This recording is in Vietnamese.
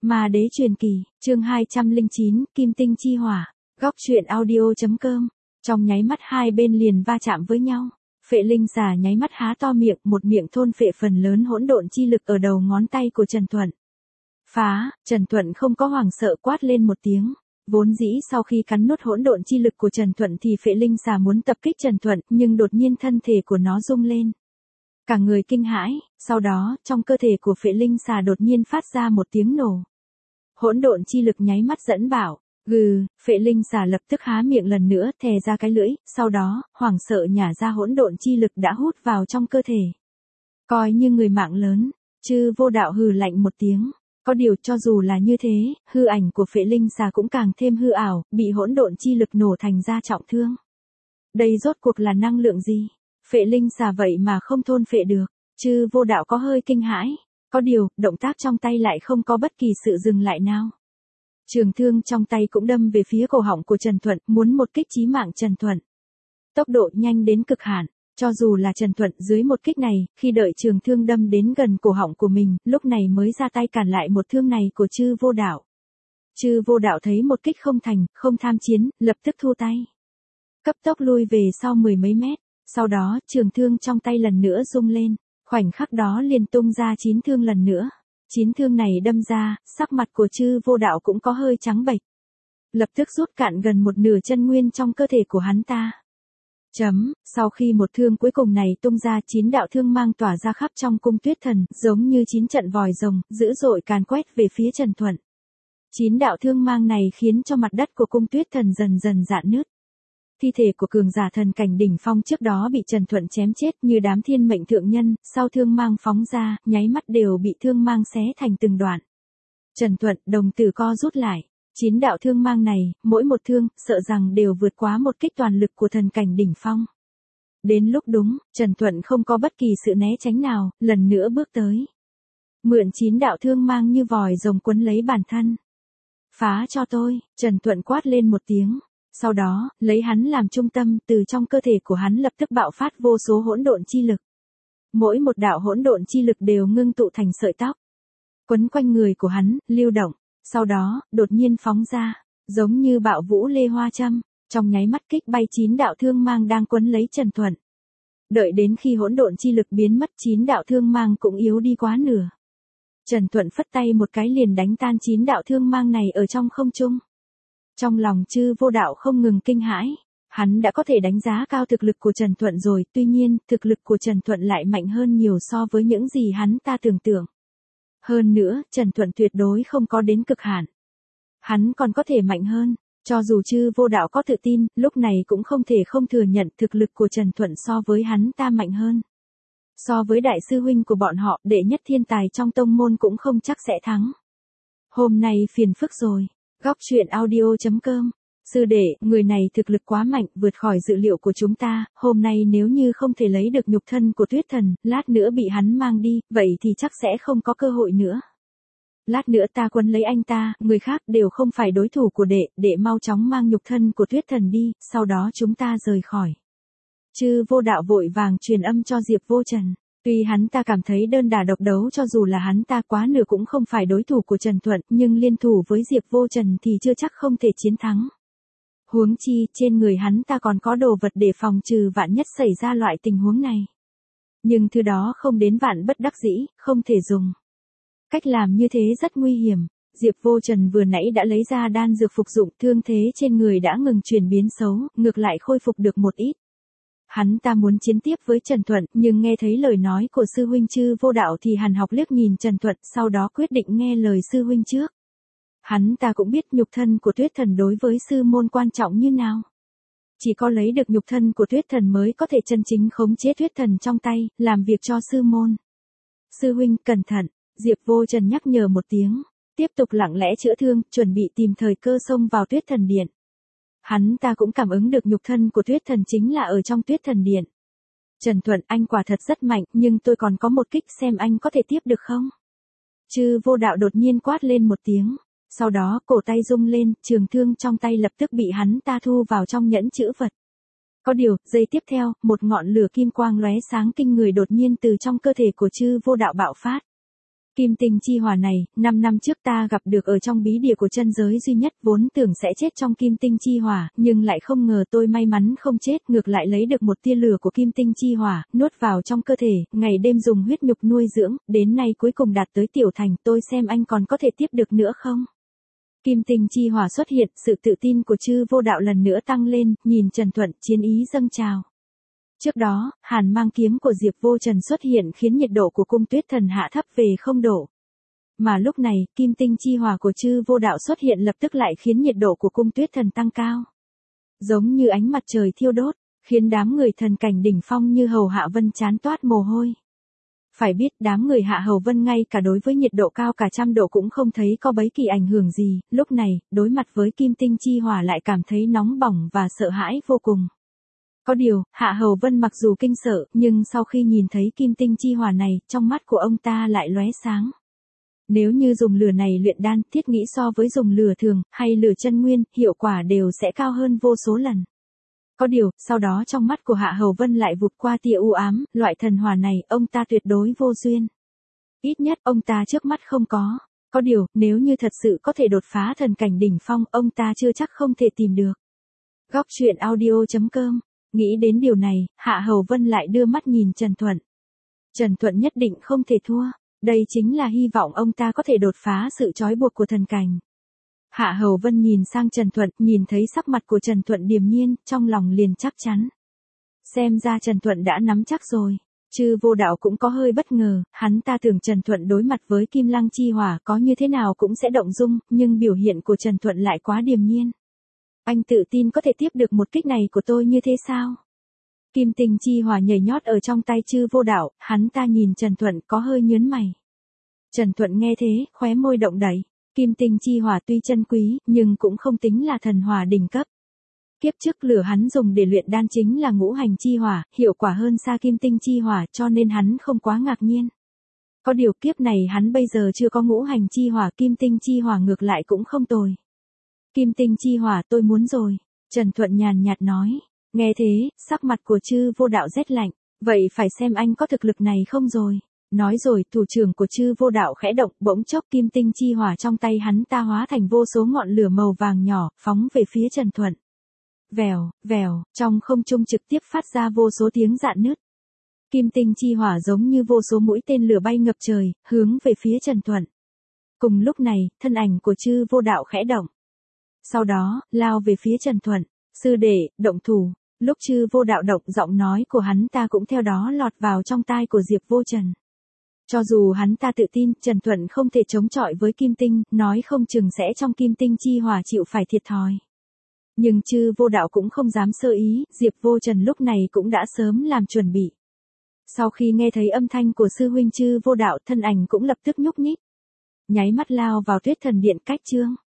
Ma đế truyền kỳ, chương 209, Kim tinh chi hỏa. Góc truyện audio.com. Trong nháy mắt hai bên liền va chạm với nhau. Phệ linh xà nháy mắt há to miệng, một miệng thôn phệ phần lớn hỗn độn chi lực ở đầu ngón tay của Trần Thuận. Phá, Trần Thuận không có hoảng sợ quát lên một tiếng. Vốn dĩ sau khi cắn nuốt hỗn độn chi lực của Trần Thuận thì phệ linh xà muốn tập kích Trần Thuận, nhưng đột nhiên thân thể của nó rung lên. Cả người kinh hãi, sau đó, trong cơ thể của phệ linh xà đột nhiên phát ra một tiếng nổ. Hỗn độn chi lực nháy mắt dẫn bảo, phệ linh xà lập tức há miệng lần nữa, thè ra cái lưỡi, sau đó, hoảng sợ nhả ra hỗn độn chi lực đã hút vào trong cơ thể. Coi như người mạng lớn, Chư Vô Đạo hừ lạnh một tiếng. Có điều cho dù là như thế, hư ảnh của phệ linh xà cũng càng thêm hư ảo, bị hỗn độn chi lực nổ thành ra trọng thương. Đây rốt cuộc là năng lượng gì? Phệ linh xà vậy mà không thôn phệ được. Chư Vô Đạo có hơi kinh hãi. Có điều, động tác trong tay lại không có bất kỳ sự dừng lại nào. Trường thương trong tay cũng đâm về phía cổ họng của Trần Thuận, muốn một kích chí mạng Trần Thuận. Tốc độ nhanh đến cực hạn. Cho dù là Trần Thuận dưới một kích này, khi đợi trường thương đâm đến gần cổ họng của mình, lúc này mới ra tay cản lại một thương này của Chư Vô Đạo. Chư Vô Đạo thấy một kích không thành, không tham chiến, lập tức thu tay. Cấp tốc lui về sau mười mấy mét, sau đó trường thương trong tay lần nữa rung lên, khoảnh khắc đó liền tung ra 9 thương lần nữa. 9 thương này đâm ra, sắc mặt của Chư Vô Đạo cũng có hơi trắng bệch. Lập tức rút cạn gần một nửa chân nguyên trong cơ thể của hắn ta. Sau khi một thương cuối cùng này tung ra 9 đạo thương mang tỏa ra khắp trong cung Tuyết Thần, giống như 9 trận vòi rồng, dữ dội càn quét về phía Trần Thuận. 9 đạo thương mang này khiến cho mặt đất của cung Tuyết Thần dần dần rạn nứt. Thi thể của cường giả thần cảnh đỉnh phong trước đó bị Trần Thuận chém chết như đám thiên mệnh thượng nhân, sau thương mang phóng ra, nháy mắt đều bị thương mang xé thành từng đoạn. Trần Thuận đồng tử co rút lại. 9 đạo thương mang này, mỗi một thương, sợ rằng đều vượt quá một kích toàn lực của thần cảnh đỉnh phong. Đến lúc đúng, Trần Thuận không có bất kỳ sự né tránh nào, lần nữa bước tới. Mượn 9 đạo thương mang như vòi rồng quấn lấy bản thân. Phá cho tôi, Trần Thuận quát lên một tiếng. Sau đó, lấy hắn làm trung tâm, từ trong cơ thể của hắn lập tức bạo phát vô số hỗn độn chi lực. Mỗi một đạo hỗn độn chi lực đều ngưng tụ thành sợi tóc. Quấn quanh người của hắn, lưu động. Sau đó, đột nhiên phóng ra, giống như bạo vũ lê hoa châm, trong nháy mắt kích bay 9 đạo thương mang đang quấn lấy Trần Thuận. Đợi đến khi hỗn độn chi lực biến mất 9 đạo thương mang cũng yếu đi quá nửa. Trần Thuận phất tay một cái liền đánh tan 9 đạo thương mang này ở trong không trung. Trong lòng Chư Vô Đạo không ngừng kinh hãi, hắn đã có thể đánh giá cao thực lực của Trần Thuận rồi, tuy nhiên, thực lực của Trần Thuận lại mạnh hơn nhiều so với những gì hắn ta tưởng tượng. Hơn nữa, Trần Thuận tuyệt đối không có đến cực hạn. Hắn còn có thể mạnh hơn, cho dù Chư Vô Đạo có tự tin, lúc này cũng không thể không thừa nhận thực lực của Trần Thuận so với hắn ta mạnh hơn. So với đại sư huynh của bọn họ, đệ nhất thiên tài trong tông môn cũng không chắc sẽ thắng. Hôm nay phiền phức rồi. Góc truyện audio.com. Sư đệ, người này thực lực quá mạnh, vượt khỏi dự liệu của chúng ta, hôm nay nếu như không thể lấy được nhục thân của Tuyết Thần, lát nữa bị hắn mang đi, vậy thì chắc sẽ không có cơ hội nữa. Lát nữa ta quấn lấy anh ta, người khác đều không phải đối thủ của đệ mau chóng mang nhục thân của Tuyết Thần đi, sau đó chúng ta rời khỏi. Chư Vô Đạo vội vàng truyền âm cho Diệp Vô Trần. Tuy hắn ta cảm thấy đơn đả độc đấu cho dù là hắn ta quá nửa cũng không phải đối thủ của Trần Thuận, nhưng liên thủ với Diệp Vô Trần thì chưa chắc không thể chiến thắng. Huống chi, trên người hắn ta còn có đồ vật để phòng trừ vạn nhất xảy ra loại tình huống này. Nhưng thứ đó không đến vạn bất đắc dĩ, không thể dùng. Cách làm như thế rất nguy hiểm. Diệp Vô Trần vừa nãy đã lấy ra đan dược phục dụng, thương thế trên người đã ngừng chuyển biến xấu, ngược lại khôi phục được một ít. Hắn ta muốn chiến tiếp với Trần Thuận, nhưng nghe thấy lời nói của sư huynh Chư Vô Đạo thì hằn học liếc nhìn Trần Thuận, sau đó quyết định nghe lời sư huynh trước. Hắn ta cũng biết nhục thân của Tuyết Thần đối với sư môn quan trọng như nào. Chỉ có lấy được nhục thân của Tuyết Thần mới có thể chân chính khống chế Tuyết Thần trong tay, làm việc cho sư môn. Sư huynh, cẩn thận, Diệp Vô Trần nhắc nhở một tiếng, tiếp tục lặng lẽ chữa thương, chuẩn bị tìm thời cơ xông vào Tuyết Thần Điện. Hắn ta cũng cảm ứng được nhục thân của Tuyết Thần chính là ở trong Tuyết Thần Điện. Trần Thuận, anh quả thật rất mạnh, nhưng tôi còn có một kích, xem anh có thể tiếp được không? Chư Vô Đạo đột nhiên quát lên một tiếng. Sau đó, cổ tay rung lên, trường thương trong tay lập tức bị hắn ta thu vào trong nhẫn chữ vật. Có điều, giây tiếp theo, một ngọn lửa kim quang lóe sáng kinh người đột nhiên từ trong cơ thể của Chư Vô Đạo bạo phát. Kim tinh chi hỏa này, 5 năm trước ta gặp được ở trong bí địa của chân giới duy nhất, vốn tưởng sẽ chết trong kim tinh chi hỏa, nhưng lại không ngờ tôi may mắn không chết, ngược lại lấy được một tia lửa của kim tinh chi hỏa, nuốt vào trong cơ thể, ngày đêm dùng huyết nhục nuôi dưỡng, đến nay cuối cùng đạt tới tiểu thành, tôi xem anh còn có thể tiếp được nữa không? Kim tinh chi hỏa xuất hiện, sự tự tin của chư vô đạo lần nữa tăng lên, nhìn Trần Thuận, chiến ý dâng trào. Trước đó, hàn mang kiếm của Diệp Vô Trần xuất hiện khiến nhiệt độ của cung tuyết thần hạ thấp về 0 độ. Mà lúc này, kim tinh chi hỏa của chư vô đạo xuất hiện lập tức lại khiến nhiệt độ của cung tuyết thần tăng cao. Giống như ánh mặt trời thiêu đốt, khiến đám người thần cảnh đỉnh phong như Hầu Hạ Vân chán toát mồ hôi. Phải biết đám người Hạ Hầu Vân ngay cả đối với nhiệt độ cao cả 100 độ cũng không thấy có bấy kỳ ảnh hưởng gì, lúc này, đối mặt với kim tinh chi hỏa lại cảm thấy nóng bỏng và sợ hãi vô cùng. Có điều, Hạ Hầu Vân mặc dù kinh sợ, nhưng sau khi nhìn thấy kim tinh chi hỏa này, trong mắt của ông ta lại lóe sáng. Nếu như dùng lửa này luyện đan, thiết nghĩ so với dùng lửa thường, hay lửa chân nguyên, hiệu quả đều sẽ cao hơn vô số lần. Có điều, sau đó trong mắt của Hạ Hầu Vân lại vụt qua tia u ám, loại thần hỏa này, ông ta tuyệt đối vô duyên. Ít nhất, ông ta trước mắt không có. Có điều, nếu như thật sự có thể đột phá thần cảnh đỉnh phong, ông ta chưa chắc không thể tìm được. Góc truyện audio.com. Nghĩ đến điều này, Hạ Hầu Vân lại đưa mắt nhìn Trần Thuận. Trần Thuận nhất định không thể thua. Đây chính là hy vọng ông ta có thể đột phá sự trói buộc của thần cảnh. Hạ Hầu Vân nhìn sang Trần Thuận, nhìn thấy sắc mặt của Trần Thuận điềm nhiên, trong lòng liền chắc chắn. Xem ra Trần Thuận đã nắm chắc rồi. Chư vô đạo cũng có hơi bất ngờ, hắn ta tưởng Trần Thuận đối mặt với Kim Lăng chi hỏa có như thế nào cũng sẽ động dung, nhưng biểu hiện của Trần Thuận lại quá điềm nhiên. Anh tự tin có thể tiếp được một kích này của tôi như thế sao? Kim tinh chi hỏa nhảy nhót ở trong tay chư vô đạo, hắn ta nhìn Trần Thuận có hơi nhớn mày. Trần Thuận nghe thế, khóe môi động đẩy. Kim tinh chi hỏa tuy chân quý, nhưng cũng không tính là thần hỏa đỉnh cấp. Kiếp trước lửa hắn dùng để luyện đan chính là ngũ hành chi hỏa, hiệu quả hơn xa kim tinh chi hỏa, cho nên hắn không quá ngạc nhiên. Có điều kiếp này hắn bây giờ chưa có ngũ hành chi hỏa, kim tinh chi hỏa ngược lại cũng không tồi. Kim tinh chi hỏa tôi muốn rồi, Trần Thuận nhàn nhạt nói. Nghe thế, sắc mặt của chư vô đạo rét lạnh, vậy phải xem anh có thực lực này không rồi. Nói rồi, thủ trưởng của chư vô đạo khẽ động, bỗng chốc kim tinh chi hỏa trong tay hắn ta hóa thành vô số ngọn lửa màu vàng nhỏ, phóng về phía Trần Thuận. Vèo, vèo, trong không trung trực tiếp phát ra vô số tiếng rạn nứt. Kim tinh chi hỏa giống như vô số mũi tên lửa bay ngập trời, hướng về phía Trần Thuận. Cùng lúc này, thân ảnh của chư vô đạo khẽ động. Sau đó, lao về phía Trần Thuận. Sư đệ, động thủ. Lúc chư vô đạo động, giọng nói của hắn ta cũng theo đó lọt vào trong tai của Diệp Vô Trần. Cho dù hắn ta tự tin, Trần Thuận không thể chống chọi với kim tinh, nói không chừng sẽ trong kim tinh chi hỏa chịu phải thiệt thòi. Nhưng chư vô đạo cũng không dám sơ ý, Diệp Vô Trần lúc này cũng đã sớm làm chuẩn bị. Sau khi nghe thấy âm thanh của sư huynh chư vô đạo, thân ảnh cũng lập tức nhúc nhích. Nháy mắt lao vào Tuyết Thần Điện cách chương.